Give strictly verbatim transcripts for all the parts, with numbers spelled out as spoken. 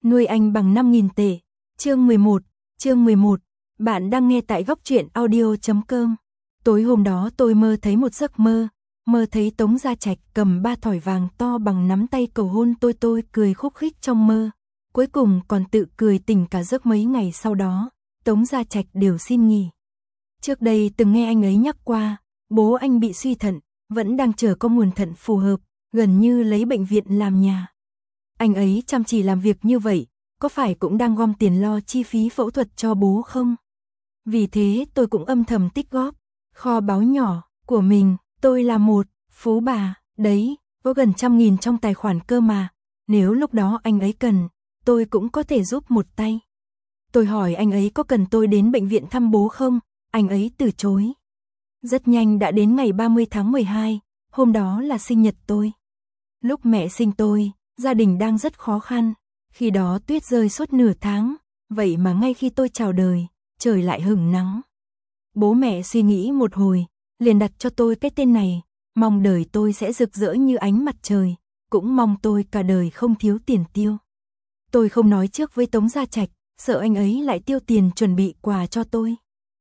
Nuôi anh bằng năm nghìn tệ. Chương mười một, chương mười một. Bạn đang nghe tại góc truyện audio chấm com. Tối hôm đó tôi mơ thấy một giấc mơ, mơ thấy Tống Gia Trạch cầm ba thỏi vàng to bằng nắm tay cầu hôn tôi, tôi cười khúc khích trong mơ. Cuối cùng còn tự cười tỉnh cả giấc. Mấy ngày sau đó, Tống Gia Trạch đều xin nghỉ. Trước đây từng nghe anh ấy nhắc qua, bố anh bị suy thận, vẫn đang chờ có nguồn thận phù hợp, gần như lấy bệnh viện làm nhà. Anh ấy chăm chỉ làm việc như vậy, có phải cũng đang gom tiền lo chi phí phẫu thuật cho bố không? Vì thế tôi cũng âm thầm tích góp kho báu nhỏ của mình. Tôi là một phú bà, đấy, có gần trăm nghìn trong tài khoản cơ mà. Nếu lúc đó anh ấy cần, tôi cũng có thể giúp một tay. Tôi hỏi anh ấy có cần tôi đến bệnh viện thăm bố không? Anh ấy từ chối. Rất nhanh đã đến ngày ba mươi tháng mười hai, hôm đó là sinh nhật tôi. Lúc mẹ sinh tôi, gia đình đang rất khó khăn. Khi đó tuyết rơi suốt nửa tháng, vậy mà ngay khi tôi chào đời, trời lại hửng nắng. Bố mẹ suy nghĩ một hồi, liền đặt cho tôi cái tên này, mong đời tôi sẽ rực rỡ như ánh mặt trời, cũng mong tôi cả đời không thiếu tiền tiêu. Tôi không nói trước với Tống Gia Trạch, sợ anh ấy lại tiêu tiền chuẩn bị quà cho tôi.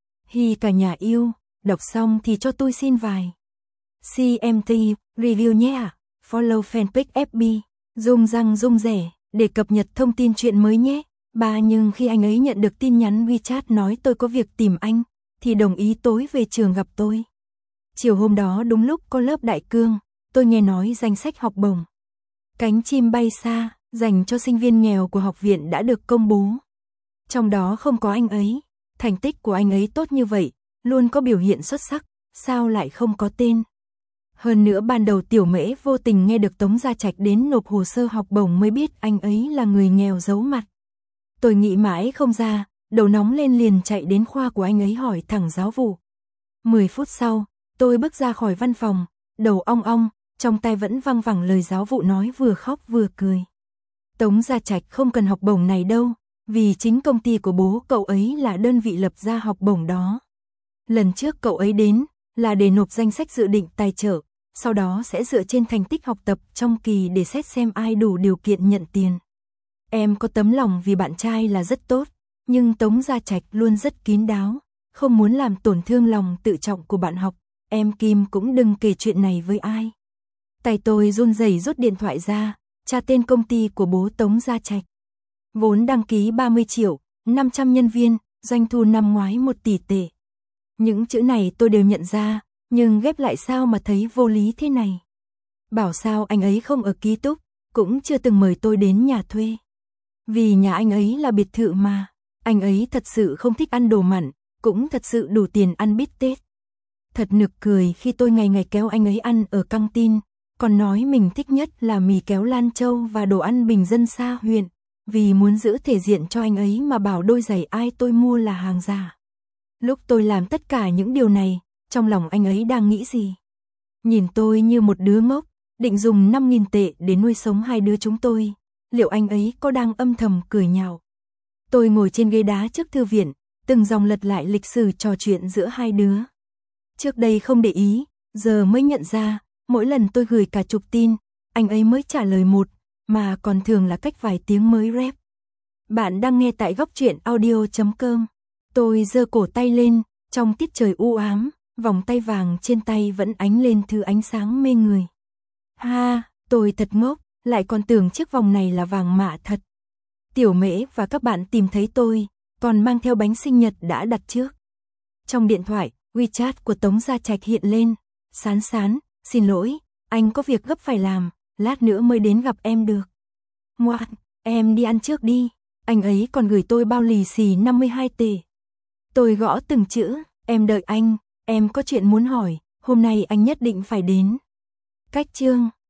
Hi cả nhà yêu, đọc xong thì cho tôi xin vài xê em tê review nhé. Follow fanpage ép bê, rung răng rung rẻ, để cập nhật thông tin chuyện mới nhé. Ba nhưng khi anh ấy nhận được tin nhắn WeChat nói tôi có việc tìm anh, thì đồng ý tối về trường gặp tôi. Chiều hôm đó đúng lúc có lớp đại cương, tôi nghe nói danh sách học bổng Cánh chim bay xa, dành cho sinh viên nghèo của học viện đã được công bố. Trong đó không có anh ấy, thành tích của anh ấy tốt như vậy, luôn có biểu hiện xuất sắc, sao lại không có tên. Hơn nữa ban đầu Tiểu Mễ vô tình nghe được Tống Gia Trạch đến nộp hồ sơ học bổng mới biết anh ấy là người nghèo giấu mặt. Tôi nghĩ mãi không ra, đầu nóng lên liền chạy đến khoa của anh ấy hỏi thẳng giáo vụ. Mười phút sau, tôi bước ra khỏi văn phòng, đầu ong ong, trong tai vẫn văng vẳng lời giáo vụ nói vừa khóc vừa cười. Tống Gia Trạch không cần học bổng này đâu, vì chính công ty của bố cậu ấy là đơn vị lập ra học bổng đó. Lần trước cậu ấy đến là để nộp danh sách dự định tài trợ, sau đó sẽ dựa trên thành tích học tập trong kỳ để xét xem ai đủ điều kiện nhận tiền. Em có tấm lòng vì bạn trai là rất tốt, nhưng Tống Gia Trạch luôn rất kín đáo, không muốn làm tổn thương lòng tự trọng của bạn học. Em Kim cũng đừng kể chuyện này với ai. Tay tôi run rẩy rút điện thoại ra, tra tên công ty của bố Tống Gia Trạch. Vốn đăng ký ba mươi triệu, năm trăm nhân viên, doanh thu năm ngoái một tỷ tệ. Những chữ này tôi đều nhận ra, nhưng ghép lại sao mà thấy vô lý thế này. Bảo sao anh ấy không ở ký túc, cũng chưa từng mời tôi đến nhà thuê. Vì nhà anh ấy là biệt thự mà, anh ấy thật sự không thích ăn đồ mặn, cũng thật sự đủ tiền ăn bít tết. Thật nực cười khi tôi ngày ngày kéo anh ấy ăn ở căng tin, còn nói mình thích nhất là mì kéo Lan Châu và đồ ăn bình dân xa huyện, vì muốn giữ thể diện cho anh ấy mà bảo đôi giày ai tôi mua là hàng giả. Lúc tôi làm tất cả những điều này, trong lòng anh ấy đang nghĩ gì? Nhìn tôi như một đứa ngốc, định dùng năm nghìn tệ để nuôi sống hai đứa chúng tôi, liệu anh ấy có đang âm thầm cười nhạo? Tôi ngồi trên ghế đá trước thư viện, từng dòng lật lại lịch sử trò chuyện giữa hai đứa. Trước đây không để ý, giờ mới nhận ra, mỗi lần tôi gửi cả chục tin, anh ấy mới trả lời một, mà còn thường là cách vài tiếng mới rep. Bạn đang nghe tại góc truyện audio chấm com. Tôi giơ cổ tay lên, trong tiết trời u ám, vòng tay vàng trên tay vẫn ánh lên thứ ánh sáng mê người. Ha, tôi thật ngốc, lại còn tưởng chiếc vòng này là vàng mạ thật. Tiểu Mễ và các bạn tìm thấy tôi, còn mang theo bánh sinh nhật đã đặt trước. Trong điện thoại, WeChat của Tống Gia Trạch hiện lên. Sán sán, xin lỗi, anh có việc gấp phải làm, lát nữa mới đến gặp em được. Ngoan, em đi ăn trước đi, anh ấy còn gửi tôi bao lì xì năm mươi hai tệ. Tôi gõ từng chữ, em đợi anh, em có chuyện muốn hỏi, hôm nay anh nhất định phải đến. Cách chương